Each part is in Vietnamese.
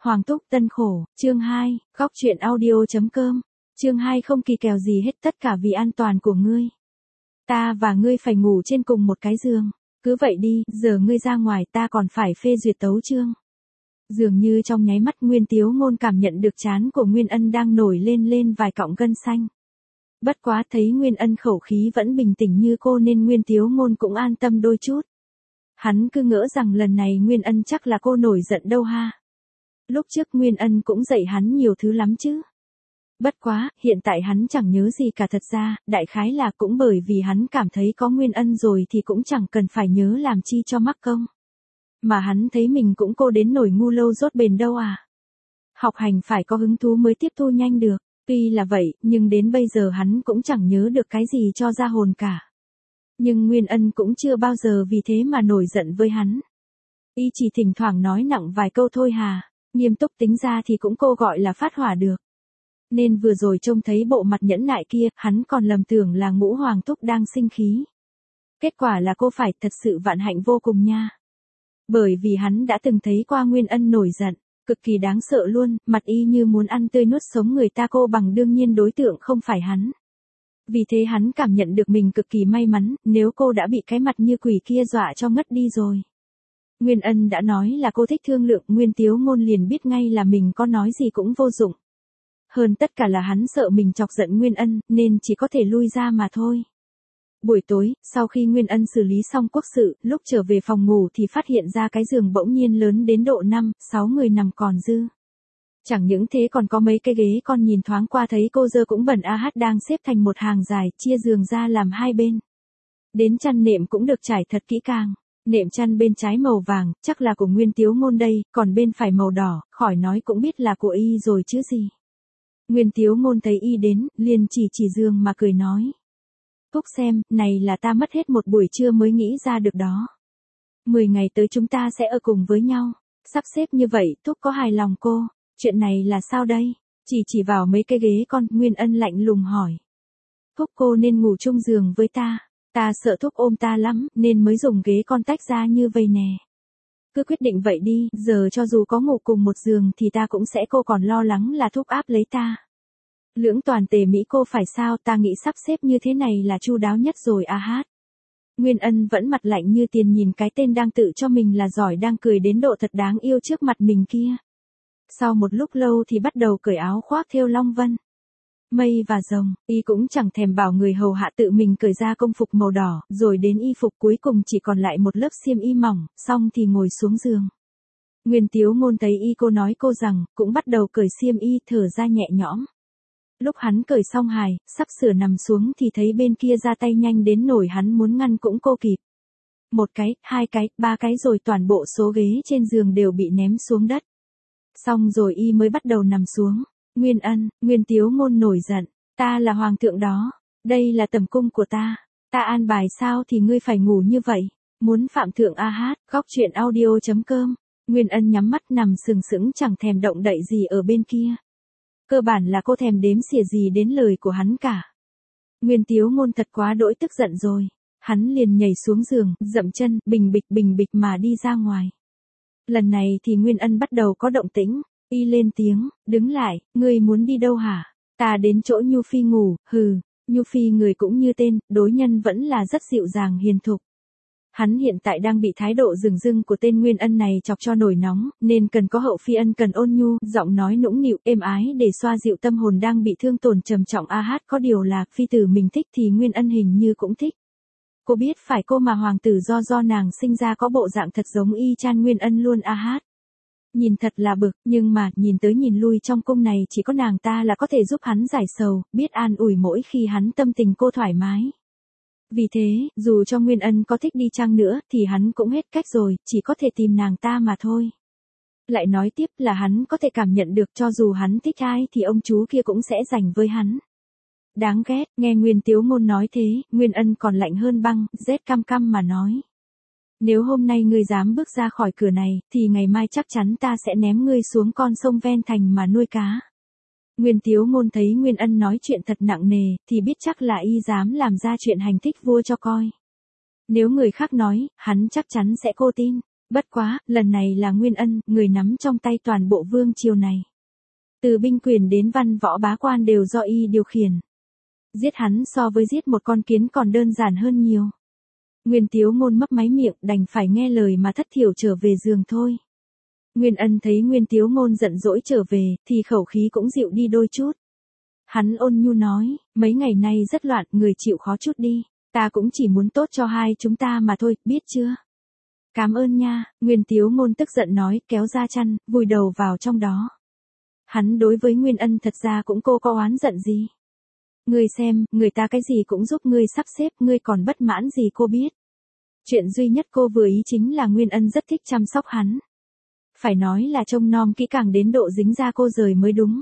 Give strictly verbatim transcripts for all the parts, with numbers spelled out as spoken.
Hoàng Túc Tân Khổ, chương hai, góc truyện audio.com, chương hai không kỳ kèo gì hết, tất cả vì an toàn của ngươi. Ta và ngươi phải ngủ trên cùng một cái giường, cứ vậy đi, giờ ngươi ra ngoài ta còn phải phê duyệt tấu chương. Dường như trong nháy mắt Nguyên Tiếu Ngôn cảm nhận được trán của Nguyên Ân đang nổi lên lên vài cọng gân xanh. Bất quá thấy Nguyên Ân khẩu khí vẫn bình tĩnh như cô nên Nguyên Tiếu Ngôn cũng an tâm đôi chút. Hắn cứ ngỡ rằng lần này Nguyên Ân chắc là cô nổi giận đâu ha. Lúc trước Nguyên Ân cũng dạy hắn nhiều thứ lắm chứ. Bất quá, hiện tại hắn chẳng nhớ gì cả, thật ra, đại khái là cũng bởi vì hắn cảm thấy có Nguyên Ân rồi thì cũng chẳng cần phải nhớ làm chi cho mắc công. Mà hắn thấy mình cũng cô đến nổi ngu lâu dốt bền đâu à. Học hành phải có hứng thú mới tiếp thu nhanh được. Tuy là vậy, nhưng đến bây giờ hắn cũng chẳng nhớ được cái gì cho ra hồn cả. Nhưng Nguyên Ân cũng chưa bao giờ vì thế mà nổi giận với hắn. Y chỉ thỉnh thoảng nói nặng vài câu thôi hà, nghiêm túc tính ra thì cũng cô gọi là phát hỏa được. Nên vừa rồi trông thấy bộ mặt nhẫn nại kia, hắn còn lầm tưởng là Ngũ Hoàng Túc đang sinh khí. Kết quả là cô phải thật sự vạn hạnh vô cùng nha. Bởi vì hắn đã từng thấy qua Nguyên Ân nổi giận, cực kỳ đáng sợ luôn, mặt y như muốn ăn tươi nuốt sống người ta, cô bằng đương nhiên đối tượng không phải hắn. Vì thế hắn cảm nhận được mình cực kỳ may mắn, nếu cô đã bị cái mặt như quỷ kia dọa cho ngất đi rồi. Nguyên Ân đã nói là cô thích thương lượng, Nguyên Tiếu Ngôn liền biết ngay là mình có nói gì cũng vô dụng. Hơn tất cả là hắn sợ mình chọc giận Nguyên Ân, nên chỉ có thể lui ra mà thôi. Buổi tối, sau khi Nguyên Ân xử lý xong quốc sự, lúc trở về phòng ngủ thì phát hiện ra cái giường bỗng nhiên lớn đến độ năm, sáu người nằm còn dư. Chẳng những thế còn có mấy cái ghế con nhìn thoáng qua thấy cô dơ cũng bẩn a hát đang xếp thành một hàng dài, chia giường ra làm hai bên. Đến chăn nệm cũng được trải thật kỹ càng. Nệm chăn bên trái màu vàng, chắc là của Nguyên Tiếu Ngôn đây, còn bên phải màu đỏ, khỏi nói cũng biết là của y rồi chứ gì. Nguyên Tiếu Ngôn thấy y đến, liền chỉ chỉ giường mà cười nói. Phúc xem, này là ta mất hết một buổi trưa mới nghĩ ra được đó. Mười ngày tới chúng ta sẽ ở cùng với nhau. Sắp xếp như vậy, Thúc có hài lòng cô? Chuyện này là sao đây? Chỉ chỉ vào mấy cái ghế con, Nguyên Ân lạnh lùng hỏi. Thúc cô nên ngủ chung giường với ta. Ta sợ Thúc ôm ta lắm, nên mới dùng ghế con tách ra như vầy nè. Cứ quyết định vậy đi, giờ cho dù có ngủ cùng một giường thì ta cũng sẽ, cô còn lo lắng là Thúc áp lấy ta. Lưỡng toàn tề Mỹ cô phải sao, ta nghĩ sắp xếp như thế này là chu đáo nhất rồi a hát. Nguyên Ân vẫn mặt lạnh như tiền nhìn cái tên đang tự cho mình là giỏi đang cười đến độ thật đáng yêu trước mặt mình kia. Sau một lúc lâu thì bắt đầu cởi áo khoác thêu long vân, mây và rồng, y cũng chẳng thèm bảo người hầu hạ tự mình cởi ra công phục màu đỏ, rồi đến y phục cuối cùng chỉ còn lại một lớp xiêm y mỏng, xong thì ngồi xuống giường. Nguyên Tiếu Ngôn thấy y cô nói cô rằng, cũng bắt đầu cởi xiêm y, thở ra nhẹ nhõm. Lúc hắn cởi xong hài, sắp sửa nằm xuống thì thấy bên kia ra tay nhanh đến nổi hắn muốn ngăn cũng cô kịp. Một cái, hai cái, ba cái rồi toàn bộ số ghế trên giường đều bị ném xuống đất. Xong rồi y mới bắt đầu nằm xuống. Nguyên Ân, Nguyên Tiếu Ngôn nổi giận, ta là hoàng thượng đó, đây là tầm cung của ta, ta an bài sao thì ngươi phải ngủ như vậy, muốn phạm thượng a hát, góc truyện audio.com, Nguyên Ân nhắm mắt nằm sừng sững chẳng thèm động đậy gì ở bên kia. Cơ bản là cô thèm đếm xỉa gì đến lời của hắn cả. Nguyên Tiếu Ngôn thật quá đỗi tức giận rồi, hắn liền nhảy xuống giường, dậm chân, bình bịch bình bịch mà đi ra ngoài. Lần này thì Nguyên Ân bắt đầu có động tĩnh. Y lên tiếng, đứng lại, ngươi muốn đi đâu hả? Ta đến chỗ Nhu Phi ngủ, hừ, Nhu Phi người cũng như tên, đối nhân vẫn là rất dịu dàng hiền thục. Hắn hiện tại đang bị thái độ dửng dưng của tên Nguyên Ân này chọc cho nổi nóng, nên cần có hậu phi ân cần ôn nhu, giọng nói nũng nịu, êm ái để xoa dịu tâm hồn đang bị thương tổn trầm trọng a hát. Có điều là, phi tử mình thích thì Nguyên Ân hình như cũng thích. Cô biết phải cô mà hoàng tử do do nàng sinh ra có bộ dạng thật giống y chang Nguyên Ân luôn a hát. Nhìn thật là bực, nhưng mà, nhìn tới nhìn lui trong cung này chỉ có nàng ta là có thể giúp hắn giải sầu, biết an ủi mỗi khi hắn tâm tình cô thoải mái. Vì thế, dù cho Nguyên Ân có thích đi chăng nữa, thì hắn cũng hết cách rồi, chỉ có thể tìm nàng ta mà thôi. Lại nói tiếp là hắn có thể cảm nhận được cho dù hắn thích ai thì ông chú kia cũng sẽ dành với hắn. Đáng ghét, nghe Nguyên Tiếu Ngôn nói thế, Nguyên Ân còn lạnh hơn băng, rét căm căm mà nói. Nếu hôm nay ngươi dám bước ra khỏi cửa này, thì ngày mai chắc chắn ta sẽ ném ngươi xuống con sông ven thành mà nuôi cá. Nguyên Tiếu Ngôn thấy Nguyên Ân nói chuyện thật nặng nề, thì biết chắc là y dám làm ra chuyện hành thích vua cho coi. Nếu người khác nói, hắn chắc chắn sẽ cô tin. Bất quá, lần này là Nguyên Ân, người nắm trong tay toàn bộ vương triều này. Từ binh quyền đến văn võ bá quan đều do y điều khiển. Giết hắn so với giết một con kiến còn đơn giản hơn nhiều. Nguyên Tiếu Ngôn mấp máy miệng, đành phải nghe lời mà thất thiểu trở về giường thôi. Nguyên Ân thấy Nguyên Tiếu Ngôn giận dỗi trở về, thì khẩu khí cũng dịu đi đôi chút. Hắn ôn nhu nói, mấy ngày nay rất loạn, người chịu khó chút đi, ta cũng chỉ muốn tốt cho hai chúng ta mà thôi, biết chưa? Cảm ơn nha, Nguyên Tiếu Ngôn tức giận nói, kéo ra chăn, vùi đầu vào trong đó. Hắn đối với Nguyên Ân thật ra cũng cô có oán giận gì. Ngươi xem, người ta cái gì cũng giúp ngươi sắp xếp, ngươi còn bất mãn gì cô biết. Chuyện duy nhất cô vừa ý chính là Nguyên Ân rất thích chăm sóc hắn. Phải nói là trông nom kỹ càng đến độ dính ra cô rời mới đúng.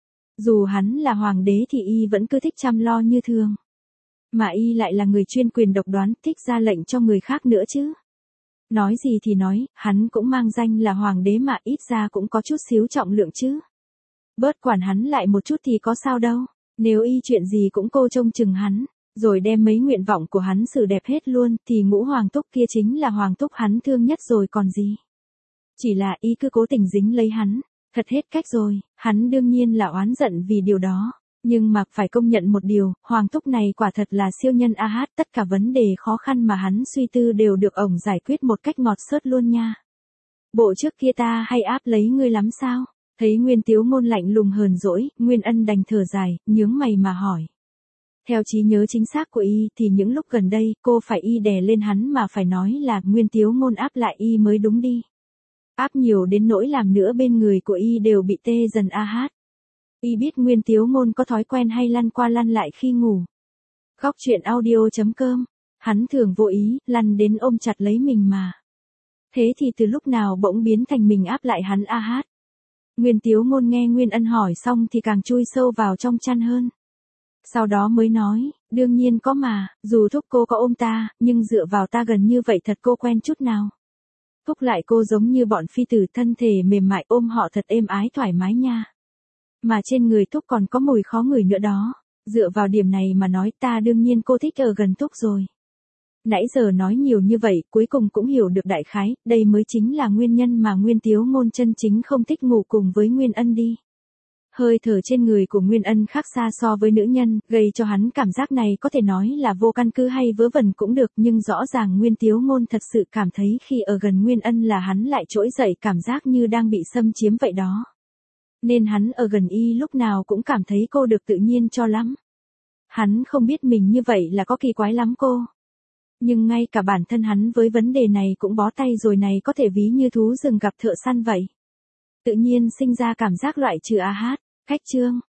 Dù hắn là hoàng đế thì y vẫn cứ thích chăm lo như thường. Mà y lại là người chuyên quyền độc đoán, thích ra lệnh cho người khác nữa chứ. Nói gì thì nói, hắn cũng mang danh là hoàng đế mà ít ra cũng có chút xíu trọng lượng chứ. Bớt quản hắn lại một chút thì có sao đâu, nếu y chuyện gì cũng cô trông chừng hắn, rồi đem mấy nguyện vọng của hắn xử đẹp hết luôn, thì ngũ hoàng thúc kia chính là hoàng thúc hắn thương nhất rồi còn gì. Chỉ là y cứ cố tình dính lấy hắn, thật hết cách rồi, hắn đương nhiên là oán giận vì điều đó. Nhưng mà phải công nhận một điều, hoàng thúc này quả thật là siêu nhân a hát, tất cả vấn đề khó khăn mà hắn suy tư đều được ổng giải quyết một cách ngọt xớt luôn nha. Bộ trước kia ta hay áp lấy ngươi lắm sao? Thấy Nguyên Tiếu Ngôn lạnh lùng hờn dỗi, Nguyên Ân đành thở dài, nhướng mày mà hỏi. Theo trí nhớ chính xác của y thì những lúc gần đây cô phải y đè lên hắn mà phải nói là Nguyên Tiếu Ngôn áp lại y mới đúng đi. Áp nhiều đến nỗi làm nữa bên người của y đều bị tê dần a hát. Y biết Nguyên Tiếu Ngôn có thói quen hay lăn qua lăn lại khi ngủ. Góc truyện audio chấm com, hắn thường vô ý, lăn đến ôm chặt lấy mình mà. Thế thì từ lúc nào bỗng biến thành mình áp lại hắn a hát. Nguyên Tiếu Ngôn nghe Nguyên Ân hỏi xong thì càng chui sâu vào trong chăn hơn. Sau đó mới nói, đương nhiên có mà, dù thúc cô có ôm ta, nhưng dựa vào ta gần như vậy thật cô quen chút nào. Thúc lại cô giống như bọn phi tử, thân thể mềm mại, ôm họ thật êm ái thoải mái nha. Mà trên người thúc còn có mùi khó ngửi nữa đó. Dựa vào điểm này mà nói ta đương nhiên cô thích ở gần thúc rồi. Nãy giờ nói nhiều như vậy, cuối cùng cũng hiểu được đại khái, đây mới chính là nguyên nhân mà Nguyên Tiếu Ngôn chân chính không thích ngủ cùng với Nguyên Ân đi. Hơi thở trên người của Nguyên Ân khác xa so với nữ nhân, gây cho hắn cảm giác này có thể nói là vô căn cứ hay vớ vẩn cũng được, nhưng rõ ràng Nguyên Tiếu Ngôn thật sự cảm thấy khi ở gần Nguyên Ân là hắn lại trỗi dậy cảm giác như đang bị xâm chiếm vậy đó. Nên hắn ở gần y lúc nào cũng cảm thấy cô được tự nhiên cho lắm. Hắn không biết mình như vậy là có kỳ quái lắm cô. Nhưng ngay cả bản thân hắn với vấn đề này cũng bó tay rồi này, có thể ví như thú rừng gặp thợ săn vậy. Tự nhiên sinh ra cảm giác loại trừ a hát. Khách chương.